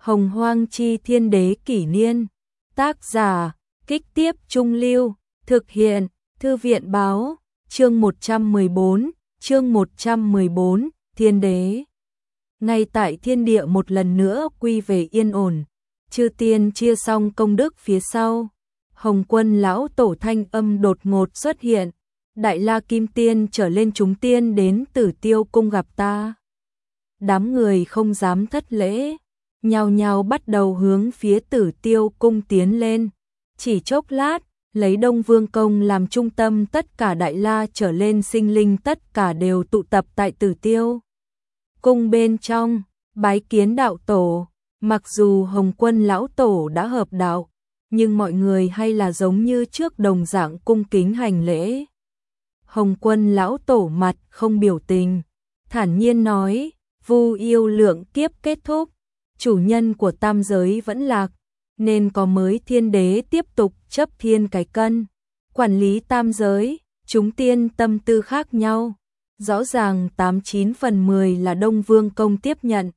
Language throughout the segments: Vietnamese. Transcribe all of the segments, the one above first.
Hồng Hoang Chi Thiên Đế Kỷ Niên. Tác giả, Kích Tiếp Trung Lưu. Thực hiện, Thư viện Báo. Chương 114, chương 114, Thiên Đế. Ngay tại thiên địa một lần nữa quy về yên ổn, chư tiên chia xong công đức phía sau. Hồng Quân lão tổ thanh âm đột ngột xuất hiện. Đại La Kim Tiên trở lên chúng tiên đến Tử Tiêu cung gặp ta. Đám người không dám thất lễ, nhao nhao bắt đầu hướng phía Tử Tiêu cung tiến lên. Chỉ chốc lát, lấy Đông Vương Công làm trung tâm, tất cả Đại La trở lên sinh linh tất cả đều tụ tập tại Tử Tiêu cung bên trong, bái kiến đạo tổ. Mặc dù Hồng Quân lão tổ đã hợp đạo, nhưng mọi người hay là giống như trước đồng dạng cung kính hành lễ. Hồng Quân lão tổ mặt không biểu tình, thản nhiên nói: Vu yêu lượng kiếp kết thúc, chủ nhân của tam giới vẫn lạc, nên có mới thiên đế tiếp tục chấp thiên cái cân, quản lý tam giới. Chúng tiên tâm tư khác nhau, rõ ràng 89 phần 10 là Đông Vương Công tiếp nhận.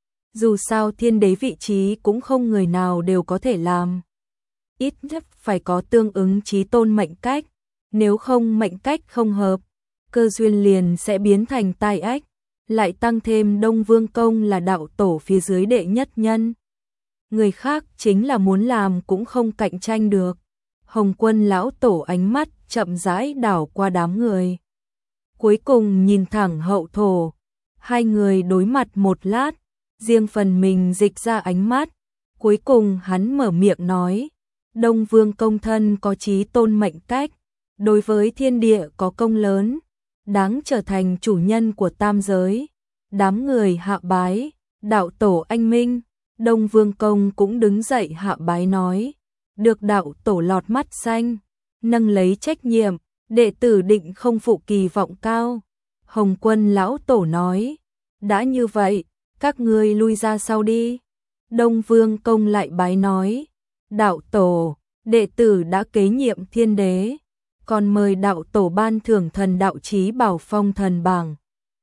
Dù sao thiên đế vị trí cũng không người nào đều có thể làm, ít nhất phải có tương ứng chí tôn mệnh cách, nếu không mệnh cách không hợp, cơ duyên liền sẽ biến thành tai ách. Lại tăng thêm Đông Vương Công là đạo tổ phía dưới đệ nhất nhân, người khác chính là muốn làm cũng không cạnh tranh được. Hồng Quân lão tổ ánh mắt chậm rãi đảo qua đám người, cuối cùng nhìn thẳng Hậu Thổ. Hai người đối mặt một lát, riêng phần mình dịch ra ánh mắt, cuối cùng hắn mở miệng nói: Đông Vương Công thân có chí tôn mệnh cách, đối với thiên địa có công lớn, đáng trở thành chủ nhân của tam giới. Đám người hạ bái. Đạo tổ anh minh. Đông Vương Công cũng đứng dậy hạ bái nói: được đạo tổ lọt mắt xanh, nâng lấy trách nhiệm, đệ tử định không phụ kỳ vọng cao. Hồng Quân lão tổ nói: đã như vậy, các ngươi lui ra sau đi. Đông Vương Công lại bái nói: đạo tổ, đệ tử đã kế nhiệm thiên đế, còn mời đạo tổ ban thưởng thần đạo chí bảo phong thần bảng,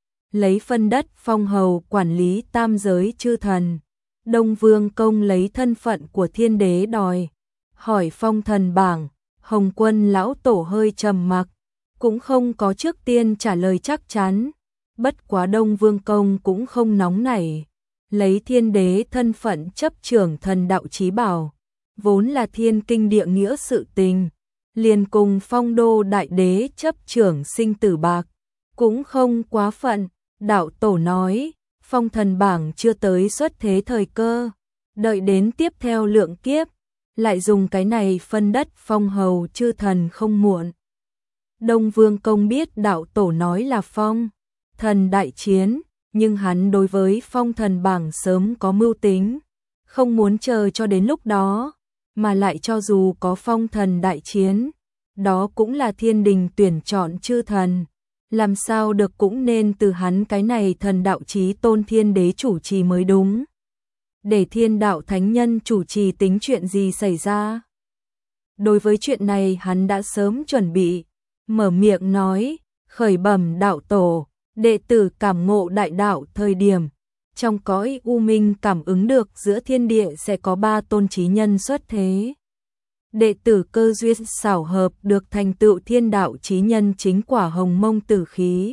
lấy phân đất phong hầu quản lý tam giới chư thần. Đông Vương Công lấy thân phận của thiên đế đòi hỏi phong thần bảng. Hồng Quân lão tổ hơi trầm mặc, cũng không có trước tiên trả lời chắc chắn. Bất quá Đông Vương Công cũng không nóng nảy, lấy thiên đế thân phận chấp trưởng thần đạo chí bảo, vốn là thiên kinh địa nghĩa sự tình, liền cùng phong đô đại đế chấp trưởng sinh tử bạc, cũng không quá phận. Đạo tổ nói: phong thần bảng chưa tới xuất thế thời cơ, đợi đến tiếp theo lượng kiếp, lại dùng cái này phân đất phong hầu chư thần không muộn. Đông Vương Công biết đạo tổ nói là phong thần đại chiến, nhưng hắn đối với phong thần bảng sớm có mưu tính, không muốn chờ cho đến lúc đó, mà lại cho dù có phong thần đại chiến, đó cũng là thiên đình tuyển chọn chư thần, làm sao được cũng nên từ hắn cái này thần đạo chí tôn thiên đế chủ trì mới đúng. Để thiên đạo thánh nhân chủ trì tính chuyện gì xảy ra. Đối với chuyện này hắn đã sớm chuẩn bị, mở miệng nói: khởi bẩm đạo tổ, đệ tử cảm ngộ đại đạo thời điểm, trong cõi u minh cảm ứng được giữa thiên địa sẽ có 3 tôn chí nhân xuất thế. Đệ tử cơ duyên xảo hợp được thành tựu thiên đạo chí nhân chính quả hồng mông tử khí.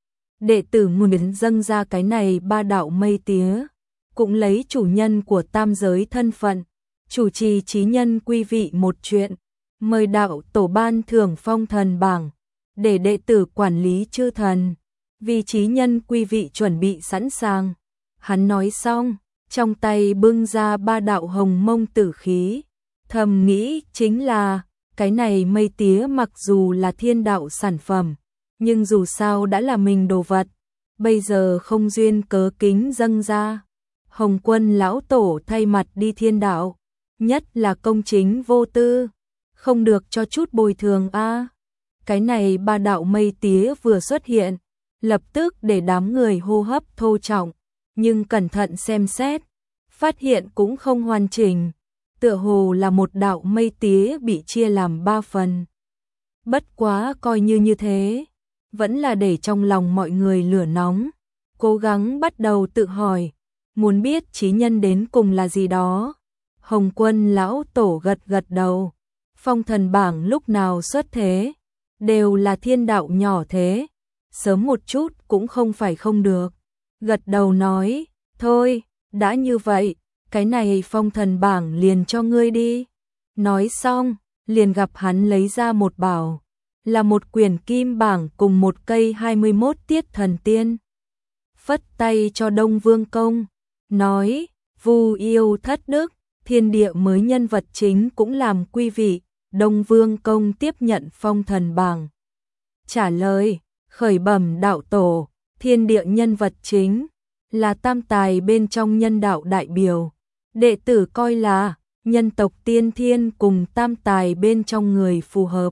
Đệ tử muốn dâng ra cái này 3 đạo mây tía, cũng lấy chủ nhân của tam giới thân phận, chủ trì chí nhân quy vị một chuyện, mời đạo tổ ban thưởng phong thần bảng, để đệ tử quản lý chư thần, vì chí nhân quy vị chuẩn bị sẵn sàng. Hắn nói xong, trong tay bưng ra 3 đạo hồng mông tử khí, thầm nghĩ chính là, cái này mây tía mặc dù là thiên đạo sản phẩm, nhưng dù sao đã là mình đồ vật, bây giờ không duyên cớ kính dâng ra. Hồng Quân lão tổ thay mặt đi thiên đạo, nhất là công chính vô tư, không được cho chút bồi thường a. Cái này 3 đạo mây tía vừa xuất hiện, lập tức để đám người hô hấp thô trọng, nhưng cẩn thận xem xét, phát hiện cũng không hoàn chỉnh, tựa hồ là một đạo mây tía bị chia làm 3 phần. Bất quá coi như thế, vẫn là để trong lòng mọi người lửa nóng, cố gắng bắt đầu tự hỏi, muốn biết chí nhân đến cùng là gì đó. Hồng Quân lão tổ gật gật đầu. Phong thần bảng lúc nào xuất thế, đều là thiên đạo nhỏ thế, sớm một chút cũng không phải không được. Gật đầu nói, thôi, đã như vậy, cái này phong thần bảng liền cho ngươi đi. Nói xong, liền gặp hắn lấy ra một bảo, là một quyển kim bảng cùng một cây 21 tiết thần tiên. Phất tay cho Đông Vương Công, nói, Vu yêu thất đức, thiên địa mới nhân vật chính cũng làm quý vị. Đông Vương Công tiếp nhận phong thần bảng. Trả lời, khởi bẩm đạo tổ, thiên địa nhân vật chính, là tam tài bên trong nhân đạo đại biểu. Đệ tử coi là, nhân tộc tiên thiên cùng tam tài bên trong người phù hợp.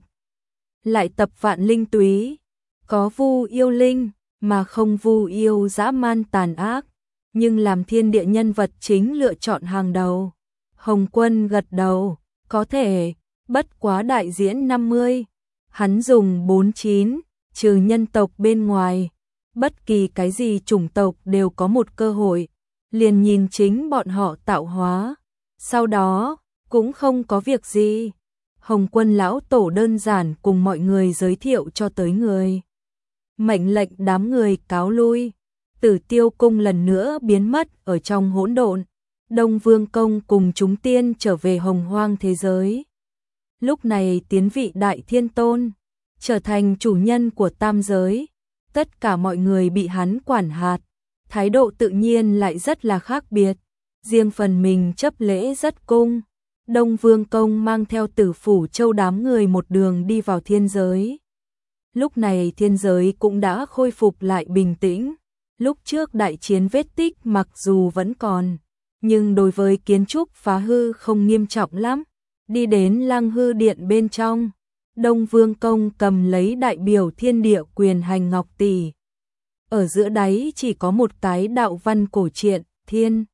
Lại tập vạn linh túy, có vu yêu linh, mà không vu yêu dã man tàn ác, nhưng làm thiên địa nhân vật chính lựa chọn hàng đầu. Hồng Quân gật đầu, có thể, bất quá đại diễn 50, hắn dùng 49, trừ nhân tộc bên ngoài, bất kỳ cái gì chủng tộc đều có một cơ hội, liền nhìn chính bọn họ tạo hóa, sau đó, cũng không có việc gì. Hồng Quân lão tổ đơn giản cùng mọi người giới thiệu cho tới người. Mệnh lệnh đám người cáo lui, Tử Tiêu cung lần nữa biến mất ở trong hỗn độn. Đông Vương Công cùng chúng tiên trở về hồng hoang thế giới. Lúc này tiến vị Đại Thiên Tôn, trở thành chủ nhân của tam giới. Tất cả mọi người bị hắn quản hạt, thái độ tự nhiên lại rất là khác biệt. Riêng phần mình chấp lễ rất cung. Đông Vương Công mang theo Tử Phủ Châu đám người một đường đi vào thiên giới. Lúc này thiên giới cũng đã khôi phục lại bình tĩnh. Lúc trước đại chiến vết tích mặc dù vẫn còn, nhưng đối với kiến trúc phá hư không nghiêm trọng lắm. Đi đến Lăng Hư Điện bên trong, Đông Vương Công cầm lấy đại biểu thiên địa quyền hành ngọc tỷ. Ở giữa đáy chỉ có một cái đạo văn cổ truyện, thiên.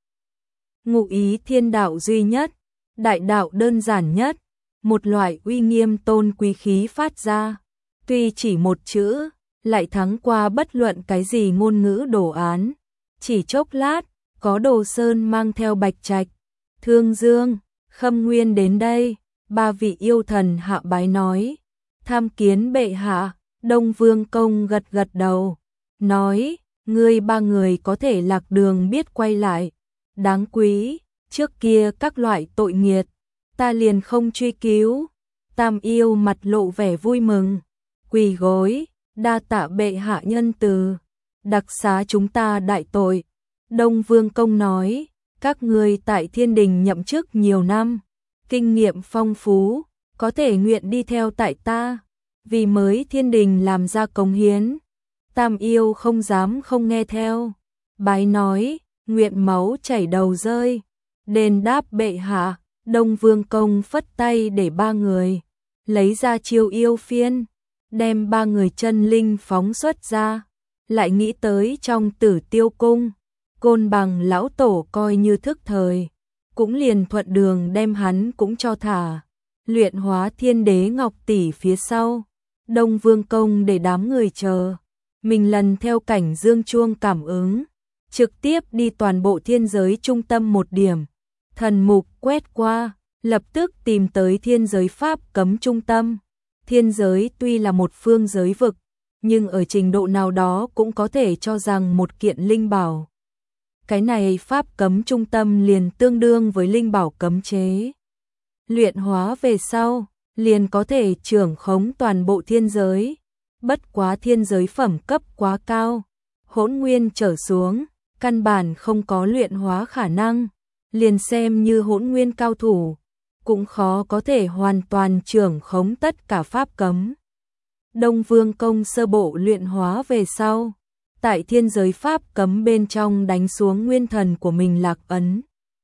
Ngụ ý thiên đạo duy nhất, đại đạo đơn giản nhất, một loại uy nghiêm tôn quý khí phát ra. Tuy chỉ một chữ, lại thắng qua bất luận cái gì ngôn ngữ đồ án. Chỉ chốc lát, có Đồ Sơn mang theo Bạch Trạch, Thương Dương, Khâm Nguyên đến đây, ba vị yêu thần hạ bái nói, tham kiến bệ hạ. Đông Vương Công gật gật đầu, nói, ngươi ba người có thể lạc đường biết quay lại, đáng quý, trước kia các loại tội nghiệt, ta liền không truy cứu. Tam yêu mặt lộ vẻ vui mừng, quỳ gối, đa tạ bệ hạ nhân từ, đặc xá chúng ta đại tội. Đông Vương Công nói, các ngươi tại thiên đình nhậm chức nhiều năm, kinh nghiệm phong phú, có thể nguyện đi theo tại ta, vì mới thiên đình làm ra cống hiến. Tam yêu không dám không nghe theo, bái nói, nguyện máu chảy đầu rơi, đền đáp bệ hạ. Đông Vương Công phất tay để ba người lấy ra chiêu yêu phiên, đem ba người chân linh phóng xuất ra. Lại nghĩ tới trong Tử Tiêu cung, Côn Bằng lão tổ coi như thức thời, cũng liền thuận đường đem hắn cũng cho thả. Luyện hóa thiên đế ngọc tỷ phía sau, Đông Vương Công để đám người chờ, mình lần theo cảnh dương chuông cảm ứng, trực tiếp đi toàn bộ thiên giới trung tâm một điểm. Thần mục quét qua, lập tức tìm tới thiên giới pháp cấm trung tâm. Thiên giới tuy là một phương giới vực, nhưng ở trình độ nào đó cũng có thể cho rằng một kiện linh bảo. Cái này pháp cấm trung tâm liền tương đương với linh bảo cấm chế. Luyện hóa về sau, liền có thể trưởng khống toàn bộ thiên giới. Bất quá thiên giới phẩm cấp quá cao, hỗn nguyên trở xuống, căn bản không có luyện hóa khả năng. Liền xem như hỗn nguyên cao thủ, cũng khó có thể hoàn toàn trưởng khống tất cả pháp cấm. Đông Vương Công sơ bộ luyện hóa về sau, tại thiên giới pháp cấm bên trong đánh xuống nguyên thần của mình lạc ấn.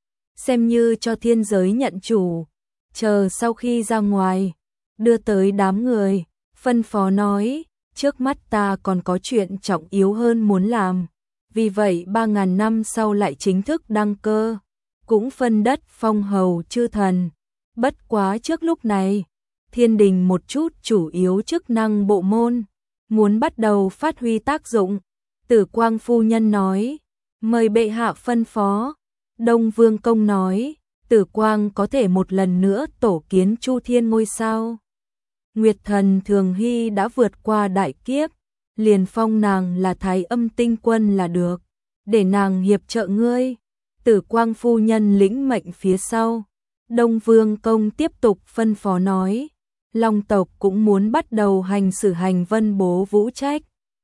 Xem như cho thiên giới nhận chủ, chờ sau khi ra ngoài, đưa tới đám người, phân phó nói, trước mắt ta còn có chuyện trọng yếu hơn muốn làm, vì vậy 3.000 năm sau lại chính thức đăng cơ, cũng phân đất phong hầu chư thần. Bất quá trước lúc này, thiên đình một chút chủ yếu chức năng bộ môn, muốn bắt đầu phát huy tác dụng. Tử Quang phu nhân nói, Mời bệ hạ phân phó. Đông Vương Công nói, Tử Quang có thể một lần nữa tổ kiến Chu Thiên ngôi sao. Nguyệt thần Thường Hy đã vượt qua đại kiếp, liền phong nàng là Thái Âm Tinh Quân là được, để nàng hiệp trợ ngươi. Tử Quang phu nhân lĩnh mệnh phía sau. Đông Vương Công tiếp tục phân phó nói, Long tộc cũng muốn bắt đầu hành xử hành vân bố vũ trách.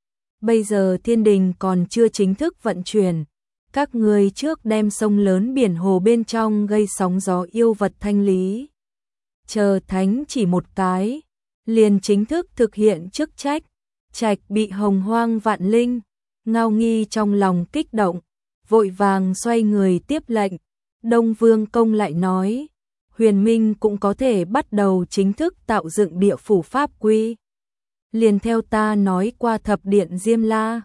Bây giờ thiên đình còn chưa chính thức vận chuyển, các ngươi trước đem sông lớn biển hồ bên trong gây sóng gió yêu vật thanh lý. Chờ thánh chỉ một cái, liền chính thức thực hiện chức trách. Trạch bị Hồng Hoang Vạn Linh, Ngao Nghi trong lòng kích động, vội vàng xoay người tiếp lệnh. Đông Vương Công lại nói, Huyền Minh cũng có thể bắt đầu chính thức tạo dựng địa phủ pháp quy. Liền theo ta nói qua thập điện Diêm La,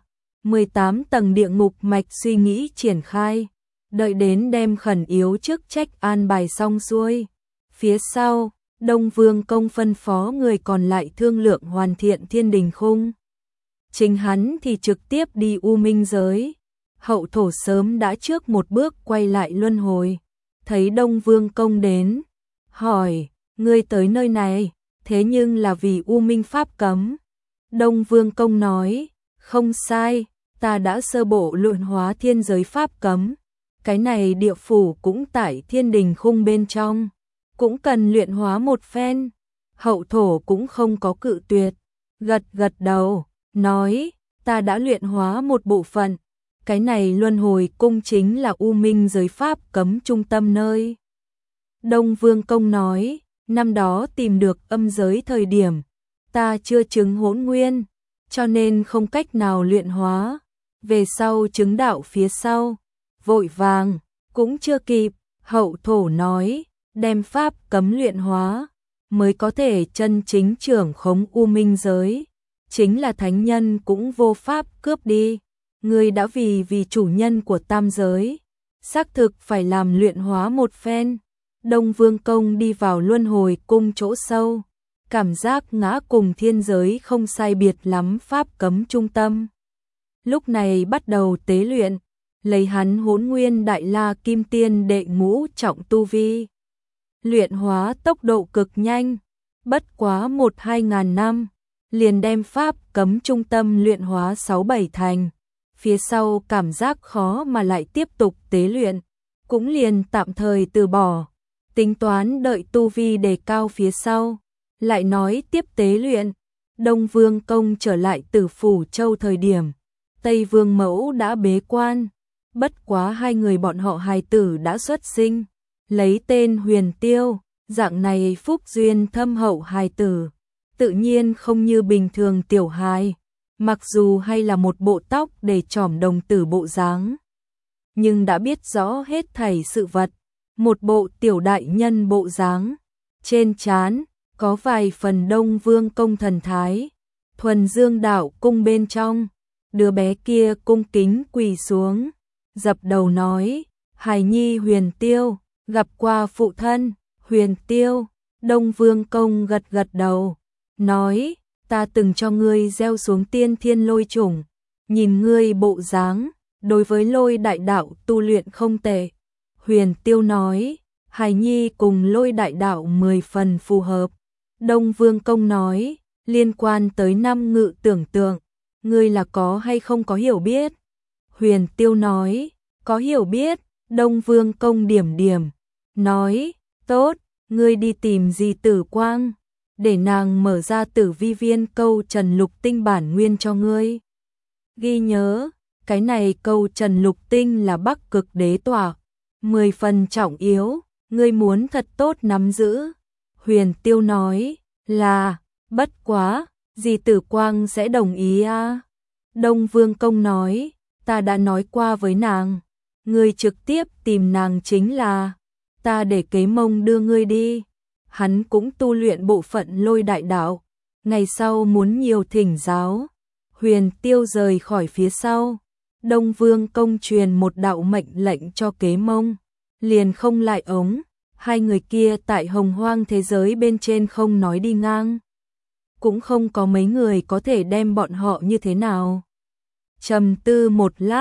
18 tầng địa ngục mạch suy nghĩ triển khai, đợi đến đem khẩn yếu chức trách an bài xong xuôi. Phía sau, Đông Vương Công phân phó người còn lại thương lượng hoàn thiện thiên đình khung. Chính hắn thì trực tiếp đi U Minh giới. Hậu thổ sớm đã trước một bước quay lại luân hồi, thấy Đông Vương Công đến, hỏi, ngươi tới nơi này, thế nhưng là vì U Minh pháp cấm. Đông Vương Công nói, không sai, ta đã sơ bộ luyện hóa thiên giới pháp cấm, cái này địa phủ cũng tại thiên đình khung bên trong, cũng cần luyện hóa một phen. Hậu thổ cũng không có cự tuyệt, gật gật đầu, nói, ta đã luyện hóa một bộ phận, cái này luân hồi cung chính là U Minh giới pháp cấm trung tâm nơi. Đông Vương Công nói, năm đó tìm được âm giới thời điểm, ta chưa chứng hỗn nguyên, cho nên không cách nào luyện hóa, về sau chứng đạo phía sau, vội vàng, cũng chưa kịp. Hậu thổ nói, đem pháp cấm luyện hóa, mới có thể chân chính trưởng khống U Minh giới, chính là thánh nhân cũng vô pháp cướp đi. Ngươi đã vì chủ nhân của tam giới, xác thực phải làm luyện hóa một phen. Đông Vương Công đi vào luân hồi cung chỗ sâu, cảm giác ngã cùng thiên giới không sai biệt lắm pháp cấm trung tâm. Lúc này bắt đầu tế luyện, lấy hắn Hỗn Nguyên Đại La Kim Tiên đệ ngũ trọng tu vi. Luyện hóa tốc độ cực nhanh, bất quá 1-2 ngàn năm, liền đem pháp cấm trung tâm luyện hóa 6-7 thành. Phía sau cảm giác khó mà lại tiếp tục tế luyện, cũng liền tạm thời từ bỏ, tính toán đợi tu vi đề cao phía sau, lại nói tiếp tế luyện. Đông Vương Công trở lại Tử Phủ Châu thời điểm, Tây Vương Mẫu đã bế quan, bất quá hai người bọn họ hài tử đã xuất sinh, lấy tên Huyền Tiêu, dạng này phúc duyên thâm hậu hài tử, tự nhiên không như bình thường tiểu hài. Mặc dù hay là một bộ tóc để trỏm đồng tử bộ dáng, nhưng đã biết rõ hết thảy sự vật, một bộ tiểu đại nhân bộ dáng. Trên trán có vài phần Đông Vương Công thần thái. Thuần Dương Đạo cung bên trong, đứa bé kia cung kính quỳ xuống, dập đầu nói, hài nhi Huyền Tiêu, gặp qua phụ thân. Huyền Tiêu. Đông Vương Công gật gật đầu, nói, ta từng cho ngươi gieo xuống tiên thiên lôi chủng, nhìn ngươi bộ dáng, đối với lôi đại đạo tu luyện không tệ. Huyền Tiêu nói, hài nhi cùng lôi đại đạo 10 phần phù hợp. Đông Vương Công nói, liên quan tới năm ngự tưởng tượng, ngươi là có hay không có hiểu biết? Huyền Tiêu nói, có hiểu biết. Đông Vương Công điểm điểm, nói, tốt, ngươi đi tìm dì Tử Quang, để nàng mở ra Tử Vi Viên câu Trần Lục Tinh bản nguyên cho ngươi. Ghi nhớ, cái này câu Trần Lục Tinh là Bắc Cực Đế tỏa, 10 phần trọng yếu, ngươi muốn thật tốt nắm giữ. Huyền Tiêu nói, là, bất quá, dì Tử Quang sẽ đồng ý à? Đông Vương Công nói, ta đã nói qua với nàng, ngươi trực tiếp tìm nàng chính là, ta để Kế Mông đưa ngươi đi. Hắn cũng tu luyện bộ phận lôi đại đạo, ngày sau muốn nhiều thỉnh giáo. Huyền Tiêu rời khỏi phía sau, Đông Vương Công truyền một đạo mệnh lệnh cho Kế Mông, liền không lại ống. Hai người kia tại Hồng Hoang thế giới bên trên không nói đi ngang, cũng không có mấy người có thể đem bọn họ như thế nào. Trầm tư một lát,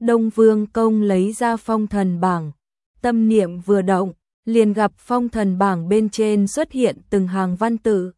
Đông Vương Công lấy ra phong thần bảng, tâm niệm vừa động, liền gặp phong thần bảng bên trên xuất hiện từng hàng văn tự.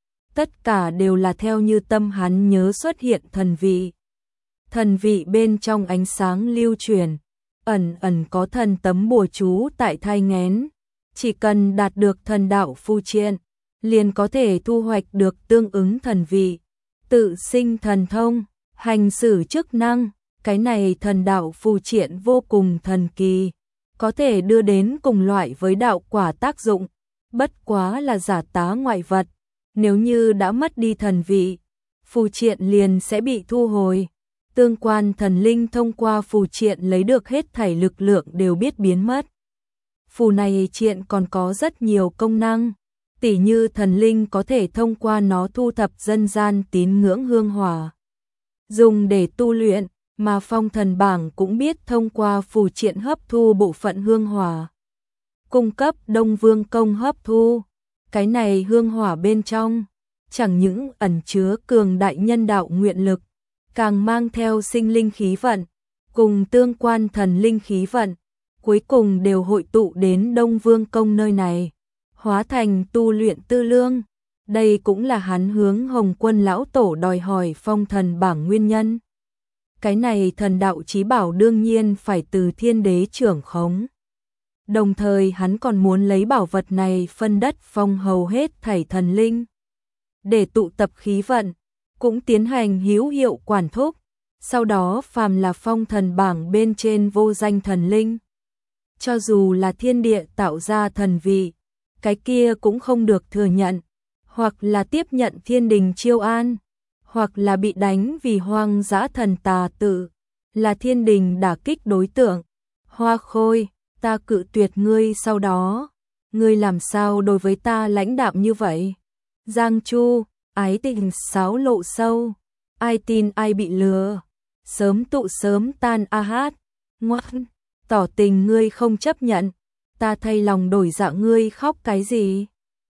Tất cả đều là theo như tâm hắn nhớ xuất hiện thần vị. Thần vị bên trong ánh sáng lưu truyền, ẩn ẩn có thần tấm bùa chú tại thai nghén. Chỉ cần đạt được thần đạo phù triện, liền có thể thu hoạch được tương ứng thần vị, tự sinh thần thông, hành xử chức năng. Cái này thần đạo phù triện vô cùng thần kỳ, có thể đưa đến cùng loại với đạo quả tác dụng, bất quá là giả tá ngoại vật. Nếu như đã mất đi thần vị, phù triện liền sẽ bị thu hồi. Tương quan thần linh thông qua phù triện lấy được hết thảy lực lượng đều biết biến mất. Phù này triện còn có rất nhiều công năng, tỉ như thần linh có thể thông qua nó thu thập dân gian tín ngưỡng hương hỏa, dùng để tu luyện, mà phong thần bảng cũng biết thông qua phù triện hấp thu bộ phận hương hỏa, cung cấp Đông Vương Công hấp thu. Cái này hương hỏa bên trong, chẳng những ẩn chứa cường đại nhân đạo nguyện lực, càng mang theo sinh linh khí vận, cùng tương quan thần linh khí vận, cuối cùng đều hội tụ đến Đông Vương Công nơi này, hóa thành tu luyện tư lương. Đây cũng là hắn hướng Hồng Quân lão tổ đòi hỏi phong thần bảng nguyên nhân. Cái này thần đạo chí bảo đương nhiên phải từ Thiên Đế trưởng khống. Đồng thời hắn còn muốn lấy bảo vật này phân đất phong hầu hết thảy thần linh, để tụ tập khí vận, cũng tiến hành hữu hiệu quản thúc. Sau đó phàm là phong thần bảng bên trên vô danh thần linh, cho dù là thiên địa tạo ra thần vị, cái kia cũng không được thừa nhận, hoặc là tiếp nhận thiên đình chiêu an, hoặc là bị đánh vì hoang dã thần tà tự, là thiên đình đả kích đối tượng. Hoa Khôi, ta cự tuyệt ngươi, sau đó ngươi làm sao đối với ta lãnh đạm như vậy? Giang Chu, ái tình xáo lộ sâu, ai tin ai bị lừa, sớm tụ sớm tan a hát. Ngoan, tỏ tình ngươi không chấp nhận, ta thay lòng đổi dạ, ngươi khóc cái gì?